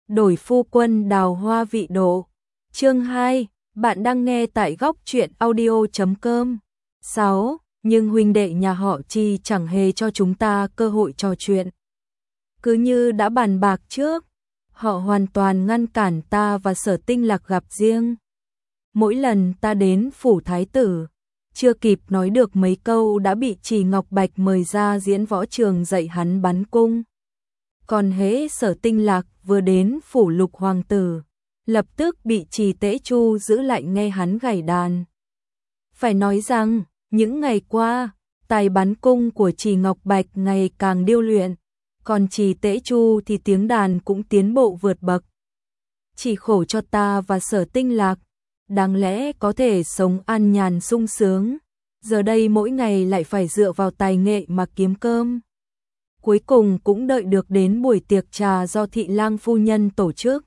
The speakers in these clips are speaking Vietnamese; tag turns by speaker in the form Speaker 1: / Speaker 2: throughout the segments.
Speaker 1: đổi phu quân đào hoa vị độ. Chương 2, bạn đang nghe tại góc truyện audio.com. 6. Nhưng huynh đệ nhà họ Chi chẳng hề cho chúng ta cơ hội trò chuyện. Cứ như đã bàn bạc trước, họ hoàn toàn ngăn cản ta và Sở Tinh Lạc gặp riêng. Mỗi lần ta đến phủ thái tử, chưa kịp nói được mấy câu đã bị Trì Ngọc Bạch mời ra diễn võ trường dạy hắn bắn cung. Còn hễ Sở Tinh Lạc vừa đến phủ Lục hoàng tử, lập tức bị Trì Tế Chu giữ lại nghe hắn gảy đàn. Phải nói rằng, những ngày qua, tài bắn cung của Trì Ngọc Bạch ngày càng điêu luyện, còn Trì Tế Chu thì tiếng đàn cũng tiến bộ vượt bậc. Chỉ khổ cho ta và Sở Tinh Lạc, đáng lẽ có thể sống an nhàn sung sướng, giờ đây mỗi ngày lại phải dựa vào tài nghệ mà kiếm cơm. Cuối cùng cũng đợi được đến buổi tiệc trà do Thị Lang phu nhân tổ chức.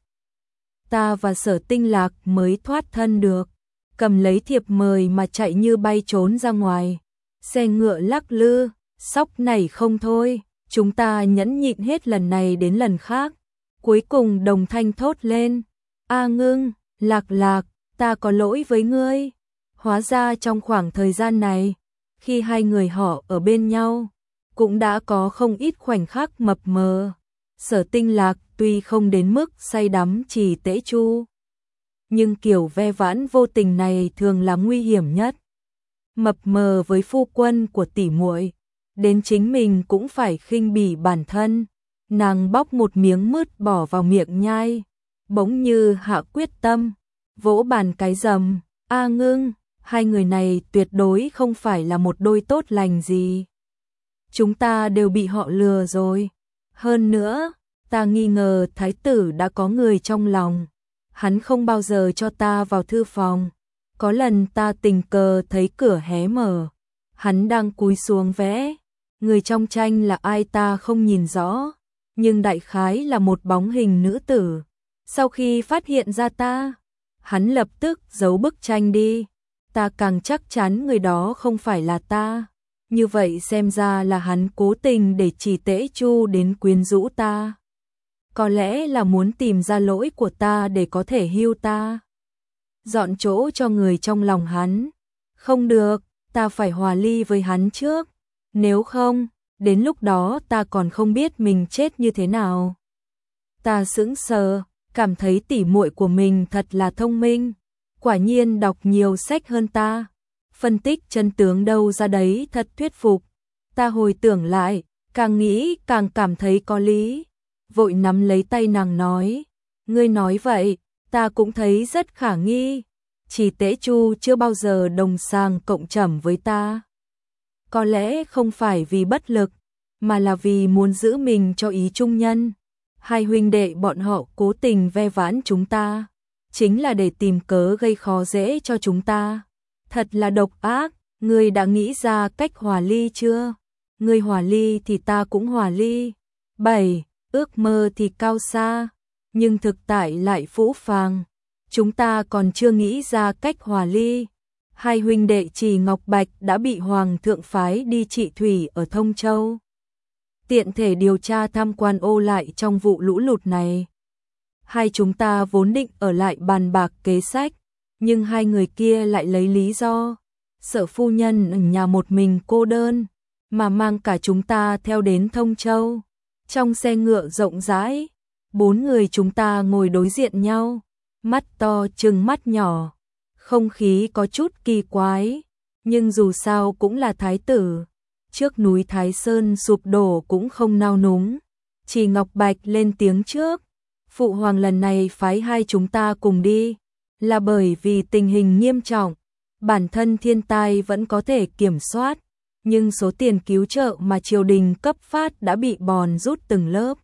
Speaker 1: Ta và Sở Tinh Lạc mới thoát thân được, cầm lấy thiệp mời mà chạy như bay trốn ra ngoài. Xe ngựa lắc lư, sóc nảy không thôi, chúng ta nhẫn nhịn hết lần này đến lần khác. Cuối cùng đồng thanh thốt lên, A Ngưng, Lạc Lạc, ta có lỗi với ngươi. Hóa ra trong khoảng thời gian này, khi hai người họ ở bên nhau, cũng đã có không ít khoảnh khắc mập mờ. Sở Tinh Lạc tuy không đến mức say đắm Trì Tế Chu, nhưng kiểu ve vãn vô tình này thường là nguy hiểm nhất. Mập mờ với phu quân của tỷ muội, đến chính mình cũng phải khinh bỉ bản thân. Nàng bóc một miếng mứt bỏ vào miệng nhai, bỗng như hạ quyết tâm, vỗ bàn cái rầm, A Ngưng, hai người này tuyệt đối không phải là một đôi tốt lành gì. Chúng ta đều bị họ lừa rồi. Hơn nữa, ta nghi ngờ thái tử đã có người trong lòng. Hắn không bao giờ cho ta vào thư phòng. Có lần ta tình cờ thấy cửa hé mở, hắn đang cúi xuống vẽ. Người trong tranh là ai ta không nhìn rõ, nhưng đại khái là một bóng hình nữ tử. Sau khi phát hiện ra ta, hắn lập tức giấu bức tranh đi. Ta càng chắc chắn người đó không phải là ta. Như vậy xem ra là hắn cố tình để Trì Tế Chu đến quyến rũ ta. Có lẽ là muốn tìm ra lỗi của ta để có thể hưu ta, dọn chỗ cho người trong lòng hắn. Không được, ta phải hòa ly với hắn trước. Nếu không, đến lúc đó ta còn không biết mình chết như thế nào. Ta sững sờ, cảm thấy tỉ muội của mình thật là thông minh. Quả nhiên đọc nhiều sách hơn ta. Phân tích chân tướng đâu ra đấy thật thuyết phục. Ta hồi tưởng lại, càng nghĩ càng cảm thấy có lý. Vội nắm lấy tay nàng nói, ngươi nói vậy, ta cũng thấy rất khả nghi. Trì Tế Chu chưa bao giờ đồng sàng cộng trẩm với ta. Có lẽ không phải vì bất lực, mà là vì muốn giữ mình cho ý trung nhân. Hai huynh đệ bọn họ cố tình ve vãn chúng ta, chính là để tìm cớ gây khó dễ cho chúng ta. Thật là độc ác, ngươi đã nghĩ ra cách hòa ly chưa? Ngươi hòa ly thì ta cũng hòa ly. 7. Ước mơ thì cao xa, nhưng thực tại lại phũ phàng. Chúng ta còn chưa nghĩ ra cách hòa ly. Hai huynh đệ Trì Ngọc Bạch đã bị Hoàng thượng phái đi trị thủy ở Thông Châu, tiện thể điều tra tham quan ô lại trong vụ lũ lụt này. Hai chúng ta vốn định ở lại bàn bạc kế sách, nhưng hai người kia lại lấy lý do Sở phu nhân ở nhà một mình cô đơn, mà mang cả chúng ta theo đến Thông Châu. Trong xe ngựa rộng rãi, 4 người chúng ta ngồi đối diện nhau, mắt to trừng mắt nhỏ. Không khí có chút kỳ quái, nhưng dù sao cũng là thái tử. Trước núi Thái Sơn sụp đổ cũng không nao núng. Trì Ngọc Bạch lên tiếng trước, phụ hoàng lần này phái hai chúng ta cùng đi, là bởi vì tình hình nghiêm trọng. Bản thân thiên tai vẫn có thể kiểm soát, nhưng số tiền cứu trợ mà triều đình cấp phát đã bị bòn rút từng lớp.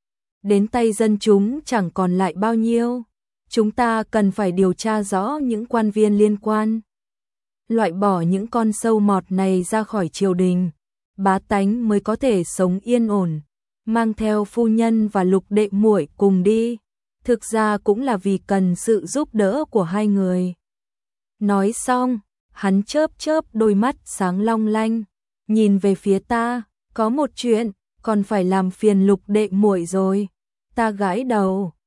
Speaker 1: Đến tay dân chúng chẳng còn lại bao nhiêu. Chúng ta cần phải điều tra rõ những quan viên liên quan, loại bỏ những con sâu mọt này ra khỏi triều đình, bá tánh mới có thể sống yên ổn. Mang theo phu nhân và Lục đệ muội cùng đi, thực ra cũng là vì cần sự giúp đỡ của hai người. Nói xong, hắn chớp chớp đôi mắt sáng long lanh, nhìn về phía ta, có một chuyện, còn phải làm phiền Lục đệ muội rồi. Ta gãi đầu,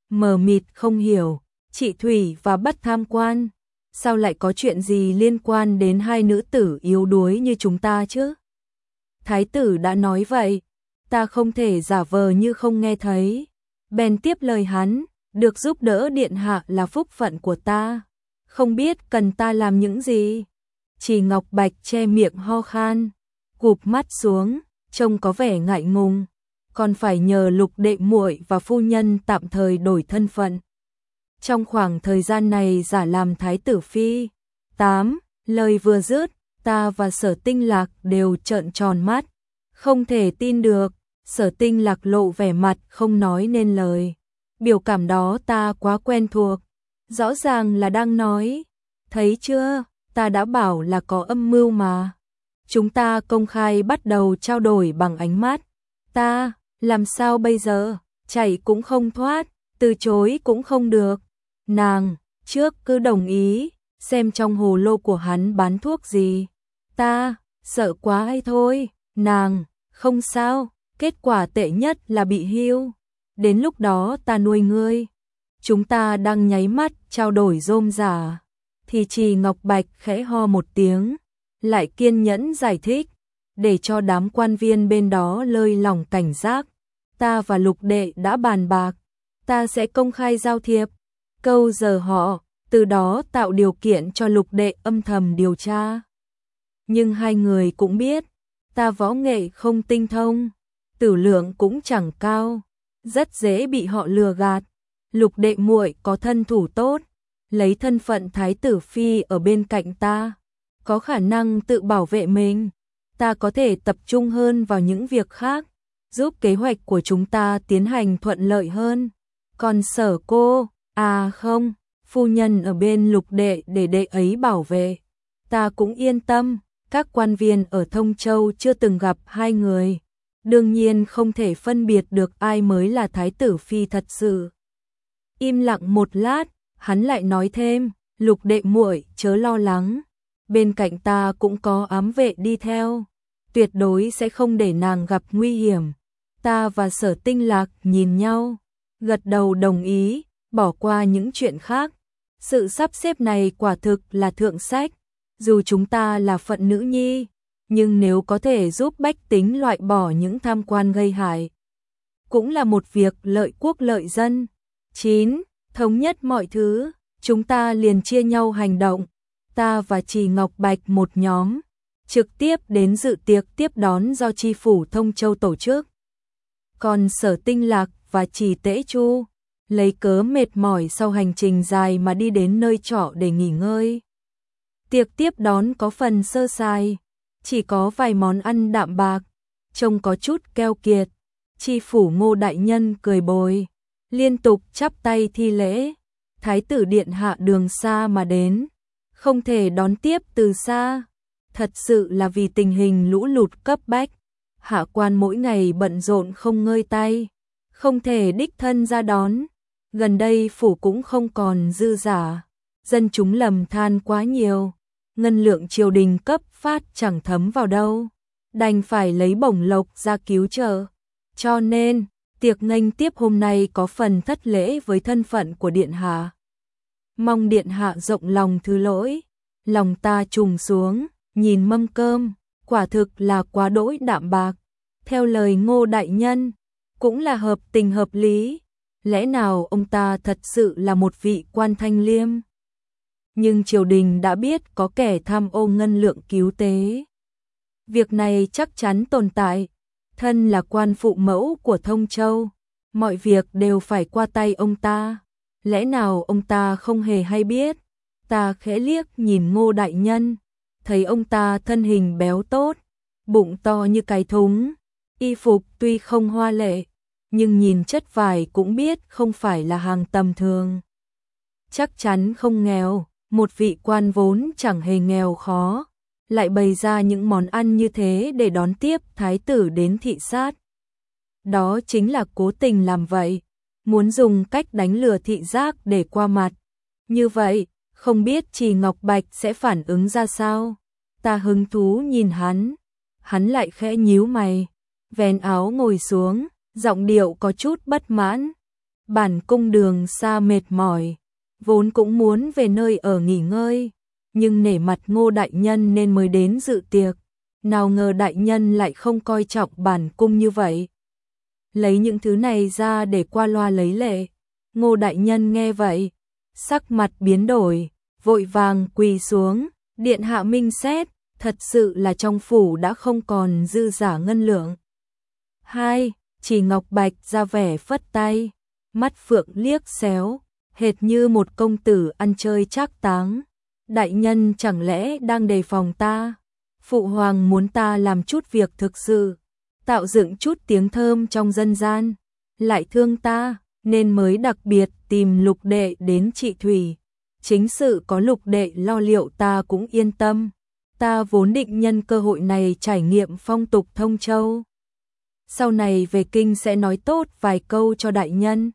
Speaker 1: mờ mịt không hiểu, chị Thủy và bắt tham quan, sao lại có chuyện gì liên quan đến hai nữ tử yếu đuối như chúng ta chứ? Thái tử đã nói vậy, ta không thể giả vờ như không nghe thấy. Bèn tiếp lời hắn, được giúp đỡ điện hạ là phúc phận của ta, không biết cần ta làm những gì. Chỉ Ngọc Bạch che miệng ho khan, gục mắt xuống, trông có vẻ ngại ngùng, còn phải nhờ Lục đệ muội và phu nhân tạm thời đổi thân phận. Trong khoảng thời gian này giả làm thái tử phi. 8. Lời vừa dứt, ta và Sở Tinh Lạc đều trợn tròn mắt, không thể tin được. Sở Tinh Lạc lộ vẻ mặt không nói nên lời. Biểu cảm đó ta quá quen thuộc, rõ ràng là đang nói, thấy chưa, ta đã bảo là có âm mưu mà. Chúng ta công khai bắt đầu trao đổi bằng ánh mắt. Ta, làm sao bây giờ, chạy cũng không thoát, từ chối cũng không được. Nàng, trước cứ đồng ý, xem trong hồ lô của hắn bán thuốc gì. Ta, sợ quá hay thôi, nàng, không sao, kết quả tệ nhất là bị hưu. Đến lúc đó ta nuôi ngươi. Chúng ta đang nháy mắt trao đổi rôm rả, thì Trì Ngọc Bạch khẽ ho một tiếng, lại kiên nhẫn giải thích, để cho đám quan viên bên đó lơi lỏng cảnh giác. Ta và Lục đệ đã bàn bạc, ta sẽ công khai giao thiệp, câu giờ họ, từ đó tạo điều kiện cho Lục đệ âm thầm điều tra. Nhưng hai người cũng biết, ta võ nghệ không tinh thông, tử lượng cũng chẳng cao, rất dễ bị họ lừa gạt. Lục đệ muội có thân thủ tốt, lấy thân phận thái tử phi ở bên cạnh ta, có khả năng tự bảo vệ mình, ta có thể tập trung hơn vào những việc khác, giúp kế hoạch của chúng ta tiến hành thuận lợi hơn. Còn Sở cô, à không, phu nhân ở bên Lục đệ để đệ ấy bảo vệ, ta cũng yên tâm. Các quan viên ở Thông Châu chưa từng gặp hai người, đương nhiên không thể phân biệt được ai mới là thái tử phi thật sự. Im lặng một lát, hắn lại nói thêm, Lục đệ muội chớ lo lắng, bên cạnh ta cũng có ám vệ đi theo, tuyệt đối sẽ không để nàng gặp nguy hiểm. Ta và Sở Tinh Lạc nhìn nhau, gật đầu đồng ý, bỏ qua những chuyện khác. Sự sắp xếp này quả thực là thượng sách, dù chúng ta là phận nữ nhi, nhưng nếu có thể giúp bách tính loại bỏ những tham quan gây hại, cũng là một việc lợi quốc lợi dân. 9. Thống nhất mọi thứ, chúng ta liền chia nhau hành động. Ta và Trì Ngọc Bạch một nhóm, trực tiếp đến dự tiệc tiếp đón do chi phủ Thông Châu tổ chức. Còn Sở Tinh Lạc và Trì Tễ Chu, lấy cớ mệt mỏi sau hành trình dài mà đi đến nơi trọ để nghỉ ngơi. Tiệc tiếp đón có phần sơ sài, chỉ có vài món ăn đạm bạc, trông có chút keo kiệt. Chi phủ Ngô đại nhân cười bồi, liên tục chắp tay thi lễ. Thái tử điện hạ đường xa mà đến, không thể đón tiếp từ xa, thật sự là vì tình hình lũ lụt cấp bách. Hạ quan mỗi ngày bận rộn không ngơi tay, không thể đích thân ra đón. Gần đây phủ cũng không còn dư giả, dân chúng lầm than quá nhiều, ngân lượng triều đình cấp phát chẳng thấm vào đâu, đành phải lấy bổng lộc ra cứu trợ. Cho nên, tiệc nghênh tiếp hôm nay có phần thất lễ với thân phận của điện hạ. Mong điện hạ rộng lòng thứ lỗi. Lòng ta trùng xuống, nhìn mâm cơm, quả thực là quá đỗi đạm bạc. Theo lời Ngô đại nhân, cũng là hợp tình hợp lý. Lẽ nào ông ta thật sự là một vị quan thanh liêm? Nhưng triều đình đã biết có kẻ tham ô ngân lượng cứu tế. Việc này chắc chắn tồn tại. Thân là quan phụ mẫu của Thông Châu, mọi việc đều phải qua tay ông ta. Lẽ nào ông ta không hề hay biết? Ta khẽ liếc nhìn Ngô đại nhân, thấy ông ta thân hình béo tốt, bụng to như cái thúng, y phục tuy không hoa lệ, nhưng nhìn chất vải cũng biết không phải là hàng tầm thường. Chắc chắn không nghèo, một vị quan vốn chẳng hề nghèo khó, lại bày ra những món ăn như thế để đón tiếp thái tử đến thị sát. Đó chính là cố tình làm vậy, muốn dùng cách đánh lừa thị giác để qua mặt. Như vậy, không biết Trì Ngọc Bạch sẽ phản ứng ra sao? Ta hứng thú nhìn hắn lại khẽ nhíu mày, vén áo ngồi xuống, giọng điệu có chút bất mãn. bản cung đường xa mệt mỏi, vốn cũng muốn về nơi ở nghỉ ngơi, nhưng nể mặt Ngô đại nhân nên mới đến dự tiệc, nào ngờ đại nhân lại không coi trọng bản cung như vậy. Lấy những thứ này ra để qua loa lấy lệ. Ngô đại nhân nghe vậy, sắc mặt biến đổi, vội vàng quỳ xuống, điện hạ minh xét, thật sự là trong phủ đã không còn dư giả ngân lượng. 2. Chỉ Ngọc Bạch ra vẻ phất tay, mắt phượng liếc xéo, hệt như một công tử ăn chơi trác táng. Đại nhân chẳng lẽ đang đề phòng ta? Phụ hoàng muốn ta làm chút việc thực sự, tạo dựng chút tiếng thơm trong dân gian, lại thương ta, nên mới đặc biệt tìm Lục đệ đến trị thủy. Chính sự có Lục đệ lo liệu ta cũng yên tâm. Ta vốn định nhân cơ hội này trải nghiệm phong tục Thông Châu. Sau này về kinh sẽ nói tốt vài câu cho đại nhân.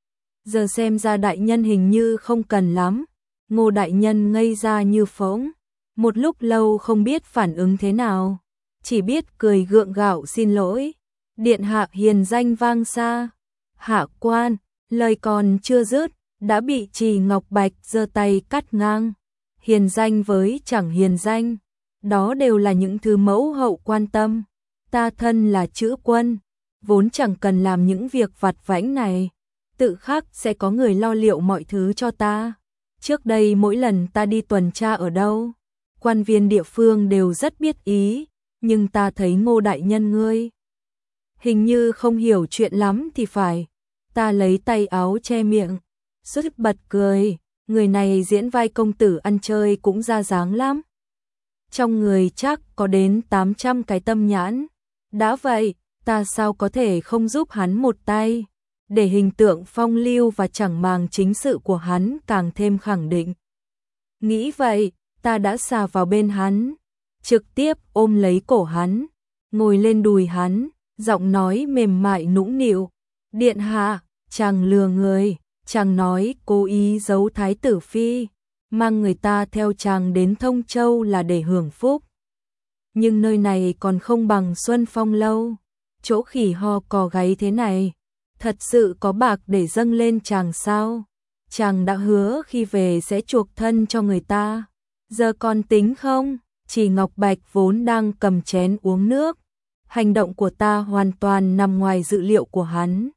Speaker 1: Giờ xem ra đại nhân hình như không cần lắm. Ngô đại nhân ngây ra như phỗng, một lúc lâu không biết phản ứng thế nào, chỉ biết cười gượng gạo xin lỗi. Điện hạ hiền danh vang xa. Hạ quan, lời còn chưa dứt, đã bị Trì Ngọc Bạch giơ tay cắt ngang. Hiền danh với chẳng hiền danh, đó đều là những thứ mẫu hậu quan tâm. Ta thân là chữ quân, vốn chẳng cần làm những việc vặt vãnh này, tự khắc sẽ có người lo liệu mọi thứ cho ta. Trước đây mỗi lần ta đi tuần tra ở đâu, quan viên địa phương đều rất biết ý, nhưng ta thấy Ngô đại nhân ngươi hình như không hiểu chuyện lắm thì phải. Ta lấy tay áo che miệng, suýt bật cười, người này diễn vai công tử ăn chơi cũng ra dáng lắm. Trong người chắc có đến 800 cái tâm nhãn. Đã vậy, ta sao có thể không giúp hắn một tay, để hình tượng phong lưu và chẳng màng chính sự của hắn càng thêm khẳng định. Nghĩ vậy, ta đã xà vào bên hắn, trực tiếp ôm lấy cổ hắn, ngồi lên đùi hắn, giọng nói mềm mại nũng nịu. Điện hạ, chàng lừa người, chàng nói cố ý giấu thái tử phi, mang người ta theo chàng đến Thông Châu là để hưởng phúc. Nhưng nơi này còn không bằng Xuân Phong lâu, chỗ khỉ ho cò gáy thế này, thật sự có bạc để dâng lên chàng sao? Chàng đã hứa khi về sẽ chuộc thân cho người ta, giờ còn tính không? Chỉ Ngọc Bạch vốn đang cầm chén uống nước, hành động của ta hoàn toàn nằm ngoài dự liệu của hắn.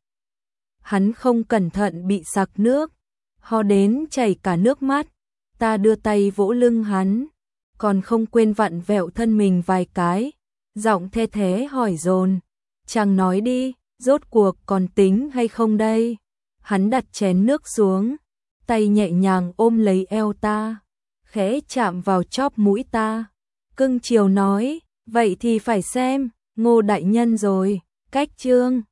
Speaker 1: Hắn không cẩn thận bị sặc nước, ho đến chảy cả nước mắt. Ta đưa tay vỗ lưng hắn, còn không quên vặn vẹo thân mình vài cái, giọng the thế hỏi dồn. Chàng nói đi, rốt cuộc còn tính hay không đây? Hắn đặt chén nước xuống, tay nhẹ nhàng ôm lấy eo ta, khẽ chạm vào chóp mũi ta. Cưng chiều nói, vậy thì phải xem, Ngô đại nhân rồi, cách chương.